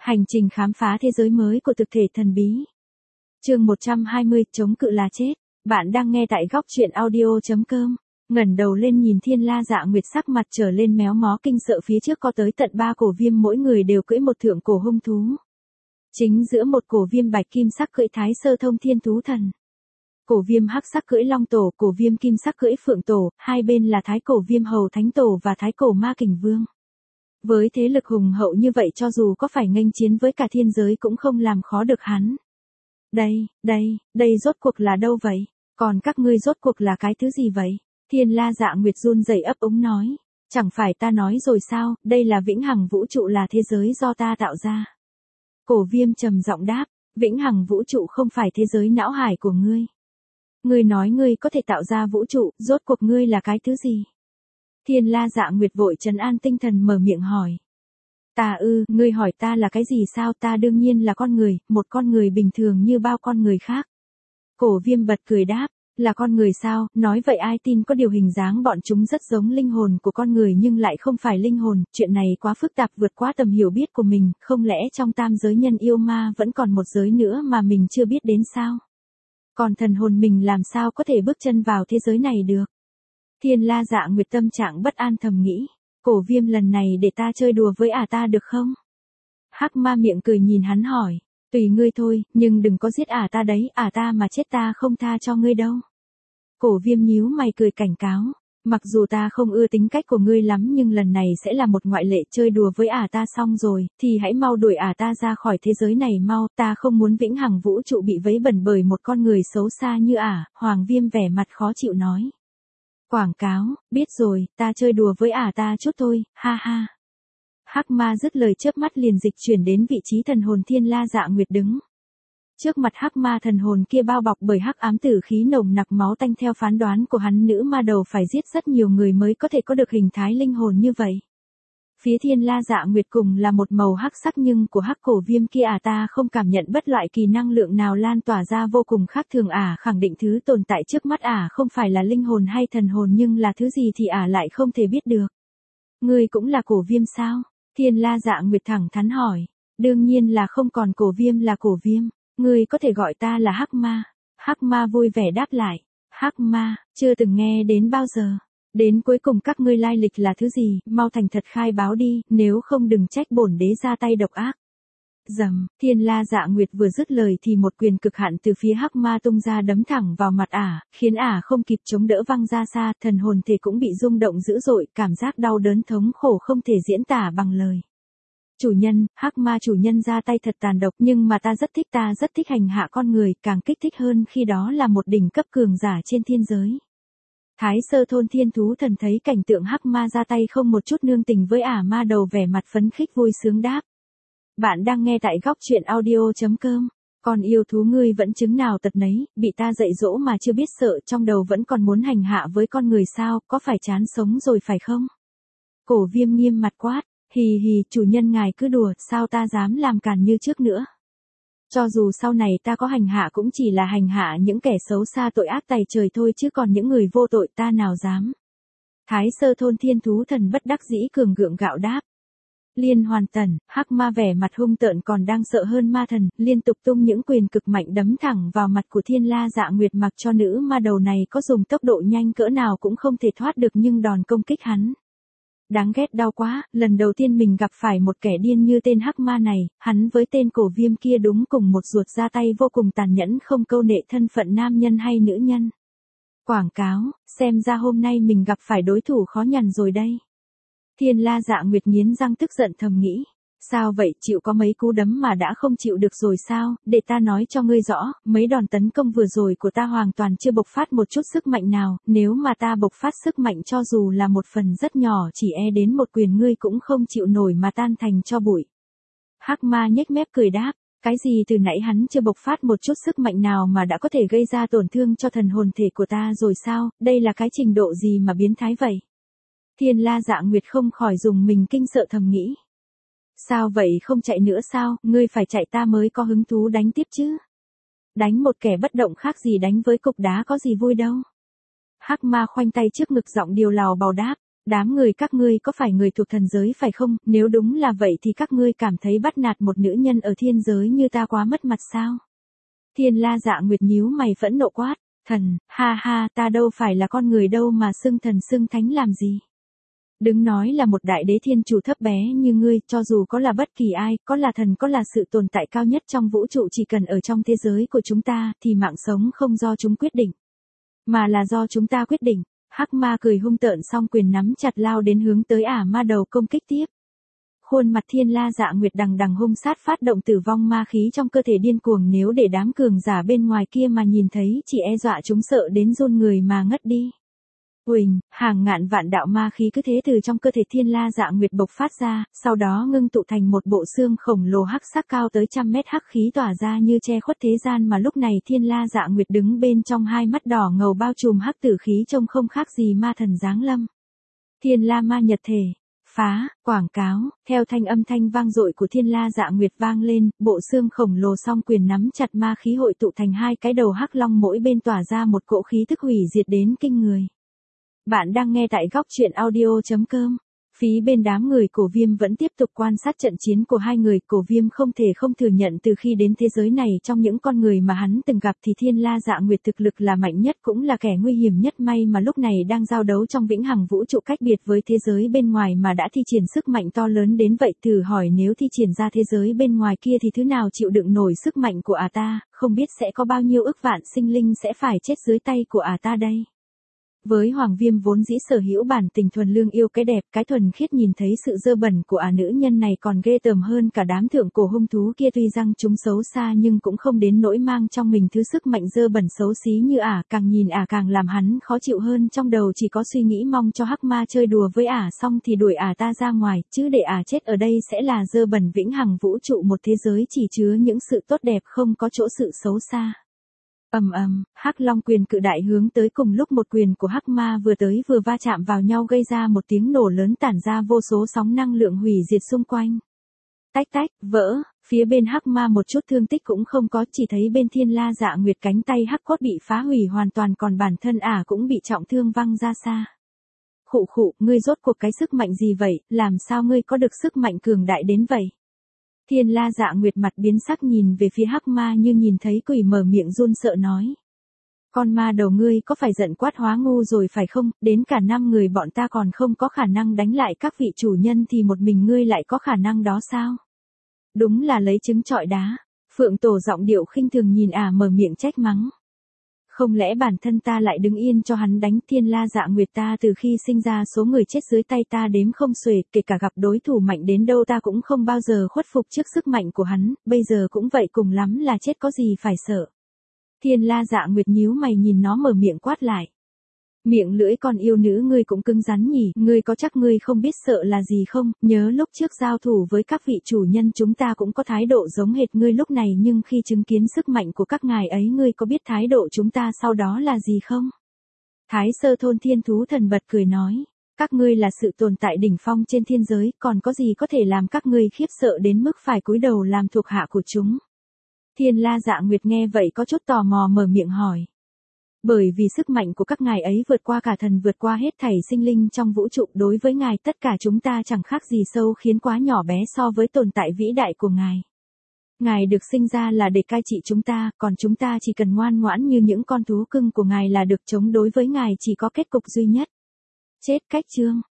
Hành trình khám phá thế giới mới của thực thể thần bí. Chương 120, chống cự là chết. Bạn đang nghe tại góc truyện audio.com. Ngẩng đầu lên nhìn Thiên La Dạ Nguyệt, sắc mặt trở lên méo mó kinh sợ, phía trước có tới tận 3 cổ viêm, mỗi người đều cưỡi một thượng cổ hung thú. Chính giữa một cổ viêm bạch kim sắc cưỡi Thái Sơ Thông Thiên Thú Thần. Cổ viêm hắc sắc cưỡi Long Tổ, cổ viêm kim sắc cưỡi Phượng Tổ, hai bên là Thái cổ viêm Hầu Thánh Tổ và Thái cổ Ma Kình Vương. Với thế lực hùng hậu như vậy, cho dù có phải nghênh chiến với cả thiên giới cũng không làm khó được hắn. Đây rốt cuộc là đâu vậy? Còn các ngươi rốt cuộc là cái thứ gì vậy? Thiên La Dạ Nguyệt run rẩy ấp úng nói. Chẳng phải ta nói rồi sao, đây là vĩnh hằng vũ trụ, là thế giới do ta tạo ra. Cổ viêm trầm giọng đáp, vĩnh hằng vũ trụ không phải thế giới não hải của ngươi. Ngươi nói ngươi có thể tạo ra vũ trụ, rốt cuộc ngươi là cái thứ gì? Thiên La Dạ Nguyệt vội trấn an tinh thần mở miệng hỏi. Ngươi hỏi ta là cái gì sao? Ta đương nhiên là con người, một con người bình thường như bao con người khác. Cổ viêm bật cười đáp, là con người sao? Nói vậy ai tin, có điều hình dáng bọn chúng rất giống linh hồn của con người nhưng lại không phải linh hồn, chuyện này quá phức tạp, vượt quá tầm hiểu biết của mình, không lẽ trong tam giới nhân yêu ma vẫn còn một giới nữa mà mình chưa biết đến sao? Còn thần hồn mình làm sao có thể bước chân vào thế giới này được? Thiên La Dạ Nguyệt tâm trạng bất an thầm nghĩ, cổ viêm lần này để ta chơi đùa với ta được không? Hắc Ma miệng cười nhìn hắn hỏi, tùy ngươi thôi, nhưng đừng có giết ta đấy, ta mà chết ta không tha cho ngươi đâu. Cổ viêm nhíu mày cười cảnh cáo, mặc dù ta không ưa tính cách của ngươi lắm nhưng lần này sẽ là một ngoại lệ, chơi đùa với ta xong rồi, thì hãy mau đuổi ta ra khỏi thế giới này mau, ta không muốn vĩnh hằng vũ trụ bị vấy bẩn bởi một con người xấu xa như Hoàng Viêm vẻ mặt khó chịu nói. Quảng cáo, biết rồi, ta chơi đùa với ta chút thôi, ha ha. Hắc Ma dứt lời chớp mắt liền dịch chuyển đến vị trí thần hồn Thiên La Dạ Nguyệt đứng. Trước mặt Hắc Ma, thần hồn kia bao bọc bởi hắc ám tử khí nồng nặc máu tanh, theo phán đoán của hắn, nữ ma đầu phải giết rất nhiều người mới có thể có được hình thái linh hồn như vậy. Phía Thiên La Dạ Nguyệt cùng là một màu hắc sắc, nhưng của hắc cổ viêm kia ta không cảm nhận bất loại kỳ năng lượng nào lan tỏa ra, vô cùng khác thường. Khẳng định thứ tồn tại trước mắt không phải là linh hồn hay thần hồn, nhưng là thứ gì thì lại không thể biết được. Ngươi cũng là cổ viêm sao? Thiên La Dạ Nguyệt thẳng thắn hỏi. Đương nhiên là không, còn cổ viêm là cổ viêm. Ngươi có thể gọi ta là Hắc Ma. Hắc Ma vui vẻ đáp lại. Hắc Ma, chưa từng nghe đến bao giờ. Đến cuối cùng các ngươi lai lịch là thứ gì, mau thành thật khai báo đi, nếu không đừng trách bổn đế ra tay độc ác. Rầm, Thiên La Dạ Nguyệt vừa dứt lời thì một quyền cực hạn từ phía Hắc Ma tung ra, đấm thẳng vào mặt khiến không kịp chống đỡ văng ra xa, thần hồn thể cũng bị rung động dữ dội, cảm giác đau đớn thống khổ không thể diễn tả bằng lời. Chủ nhân, Hắc Ma chủ nhân ra tay thật tàn độc, nhưng mà ta rất thích hành hạ con người, càng kích thích hơn khi đó là một đỉnh cấp cường giả trên thiên giới. Thái Sơ Thôn Thiên Thú Thần thấy cảnh tượng Hắc Ma ra tay không một chút nương tình với ma đầu, vẻ mặt phấn khích vui sướng đáp. Bạn đang nghe tại góc truyện audio.com. Con yêu thú ngươi vẫn chứng nào tật nấy, bị ta dạy dỗ mà chưa biết sợ, trong đầu vẫn còn muốn hành hạ với con người sao, có phải chán sống rồi phải không? Cổ viêm nghiêm mặt quát, hì, chủ nhân ngài cứ đùa, sao ta dám làm càn như trước nữa. Cho dù sau này ta có hành hạ cũng chỉ là hành hạ những kẻ xấu xa tội ác tày trời thôi, chứ còn những người vô tội ta nào dám. Thái Sơ Thôn Thiên Thú Thần bất đắc dĩ cường gượng gạo đáp. Liên Hoàn Tần, Hắc Ma vẻ mặt hung tợn còn đang sợ hơn ma thần, liên tục tung những quyền cực mạnh đấm thẳng vào mặt của Thiên La Dạ Nguyệt, mặc cho nữ ma đầu này có dùng tốc độ nhanh cỡ nào cũng không thể thoát được nhưng đòn công kích hắn. Đáng ghét, đau quá, lần đầu tiên mình gặp phải một kẻ điên như tên Hắc Ma này, hắn với tên cổ viêm kia đúng cùng một ruột, ra tay vô cùng tàn nhẫn, không câu nệ thân phận nam nhân hay nữ nhân. Quảng cáo, xem ra hôm nay mình gặp phải đối thủ khó nhằn rồi đây. Thiên La Dạ Nguyệt nghiến răng tức giận thầm nghĩ. Sao vậy, chịu có mấy cú đấm mà đã không chịu được rồi sao? Để ta nói cho ngươi rõ, mấy đòn tấn công vừa rồi của ta hoàn toàn chưa bộc phát một chút sức mạnh nào, nếu mà ta bộc phát sức mạnh cho dù là một phần rất nhỏ, chỉ đến một quyền ngươi cũng không chịu nổi mà tan thành cho bụi. Hắc Ma nhếch mép cười đáp, cái gì, từ nãy hắn chưa bộc phát một chút sức mạnh nào mà đã có thể gây ra tổn thương cho thần hồn thể của ta rồi sao? Đây là cái trình độ gì mà biến thái vậy? Thiên La Dạ Nguyệt không khỏi dùng mình kinh sợ thầm nghĩ. Sao vậy, không chạy nữa sao, ngươi phải chạy ta mới có hứng thú đánh tiếp chứ. Đánh một kẻ bất động khác gì đánh với cục đá có gì vui đâu. Hắc Ma khoanh tay trước ngực, giọng điều lào bào đáp, Đám người các ngươi có phải người thuộc thần giới phải không? Nếu đúng là vậy thì các ngươi cảm thấy bắt nạt một nữ nhân ở thiên giới như ta quá mất mặt sao? Thiên La Dạ Nguyệt nhíu mày phẫn nộ quát, thần, ha ha, ta đâu phải là con người đâu mà xưng thần xưng thánh làm gì? Đừng nói là một đại đế thiên chủ thấp bé như ngươi, cho dù có là bất kỳ ai, có là thần có là sự tồn tại cao nhất trong vũ trụ chỉ cần ở trong thế giới của chúng ta, thì mạng sống không do chúng quyết định, mà là do chúng ta quyết định. Hắc ma cười hung tợn song quyền nắm chặt lao đến hướng tới ả ma đầu công kích tiếp. Khuôn mặt Thiên La Dạ Nguyệt đằng đằng hung sát phát động tử vong ma khí trong cơ thể điên cuồng, nếu để đám cường giả bên ngoài kia mà nhìn thấy chỉ e dọa chúng sợ đến run người mà ngất đi. Uỳnh, hàng ngàn vạn đạo ma khí cứ thế từ trong cơ thể Thiên La Dạ Nguyệt bộc phát ra, sau đó ngưng tụ thành một bộ xương khổng lồ hắc sắc cao tới trăm mét, hắc khí tỏa ra như che khuất thế gian, mà lúc này Thiên La Dạ Nguyệt đứng bên trong, hai mắt đỏ ngầu bao trùm hắc tử khí trông không khác gì ma thần giáng lâm. Thiên La Ma Nhật Thể, phá, quảng cáo, theo thanh thanh vang dội của Thiên La Dạ Nguyệt vang lên, bộ xương khổng lồ song quyền nắm chặt ma khí hội tụ thành hai cái đầu hắc long, mỗi bên tỏa ra một cỗ khí thức hủy diệt đến kinh người. Bạn đang nghe tại góc truyện audio.com. Phía bên đám người Cổ Viêm vẫn tiếp tục quan sát trận chiến của hai người. Cổ Viêm không thể không thừa nhận từ khi đến thế giới này, trong những con người mà hắn từng gặp thì Thiên La Dạ Nguyệt thực lực là mạnh nhất, cũng là kẻ nguy hiểm nhất, may mà lúc này đang giao đấu trong vĩnh hằng vũ trụ cách biệt với thế giới bên ngoài mà đã thi triển sức mạnh to lớn đến vậy. Thử hỏi nếu thi triển ra thế giới bên ngoài kia thì thứ nào chịu đựng nổi sức mạnh của ta, không biết sẽ có bao nhiêu ức vạn sinh linh sẽ phải chết dưới tay của ta đây. Với Hoàng Viêm vốn dĩ sở hữu bản tình thuần lương yêu cái đẹp, cái thuần khiết, nhìn thấy sự dơ bẩn của nữ nhân này còn ghê tởm hơn cả đám thượng cổ hung thú kia, tuy rằng chúng xấu xa nhưng cũng không đến nỗi mang trong mình thứ sức mạnh dơ bẩn xấu xí như càng nhìn càng làm hắn khó chịu hơn, trong đầu chỉ có suy nghĩ mong cho hắc ma chơi đùa với xong thì đuổi ta ra ngoài, chứ để chết ở đây sẽ là dơ bẩn. Vĩnh hằng vũ trụ, một thế giới chỉ chứa những sự tốt đẹp, không có chỗ sự xấu xa. Hắc long quyền cự đại hướng tới, cùng lúc một quyền của hắc ma vừa tới vừa va chạm vào nhau, gây ra một tiếng nổ lớn, tản ra vô số sóng năng lượng hủy diệt xung quanh. Tách tách, vỡ, phía bên hắc ma một chút thương tích cũng không có, chỉ thấy bên Thiên La Dạ Nguyệt cánh tay hắc cốt bị phá hủy hoàn toàn, còn bản thân cũng bị trọng thương văng ra xa. Khụ khụ, ngươi rốt cuộc cái sức mạnh gì vậy, làm sao ngươi có được sức mạnh cường đại đến vậy? Thiên La Dạ Nguyệt mặt biến sắc nhìn về phía hắc ma như nhìn thấy quỷ, mở miệng run sợ nói. Con ma đầu, ngươi có phải giận quát hóa ngu rồi phải không? Đến cả 5 người bọn ta còn không có khả năng đánh lại các vị chủ nhân thì một mình ngươi lại có khả năng đó sao? Đúng là lấy trứng trọi đá. Phượng Tổ giọng điệu khinh thường nhìn mở miệng trách mắng. Không lẽ bản thân ta lại đứng yên cho hắn đánh? Thiên La Dạ Nguyệt, ta từ khi sinh ra số người chết dưới tay ta đếm không xuể, kể cả gặp đối thủ mạnh đến đâu ta cũng không bao giờ khuất phục trước sức mạnh của hắn, bây giờ cũng vậy, cùng lắm là chết, có gì phải sợ. Thiên La Dạ Nguyệt nhíu mày nhìn nó, mở miệng quát lại. Miệng lưỡi con yêu nữ ngươi cũng cứng rắn nhỉ, ngươi có chắc ngươi không biết sợ là gì không? Nhớ lúc trước giao thủ với các vị chủ nhân chúng ta cũng có thái độ giống hệt ngươi lúc này, nhưng khi chứng kiến sức mạnh của các ngài ấy, ngươi có biết thái độ chúng ta sau đó là gì không? Thái Sơ Thôn Thiên Thú Thần bật cười nói, các ngươi là sự tồn tại đỉnh phong trên thiên giới, còn có gì có thể làm các ngươi khiếp sợ đến mức phải cúi đầu làm thuộc hạ của chúng? Thiên La Dạ Nguyệt nghe vậy có chút tò mò, mở miệng hỏi. Bởi vì sức mạnh của các ngài ấy vượt qua cả thần, vượt qua hết thảy sinh linh trong vũ trụ, đối với ngài tất cả chúng ta chẳng khác gì sâu khiến quá nhỏ bé so với tồn tại vĩ đại của ngài. Ngài được sinh ra là để cai trị chúng ta, còn chúng ta chỉ cần ngoan ngoãn như những con thú cưng của ngài là được, chống đối với ngài chỉ có kết cục duy nhất. Chết. Cách chương.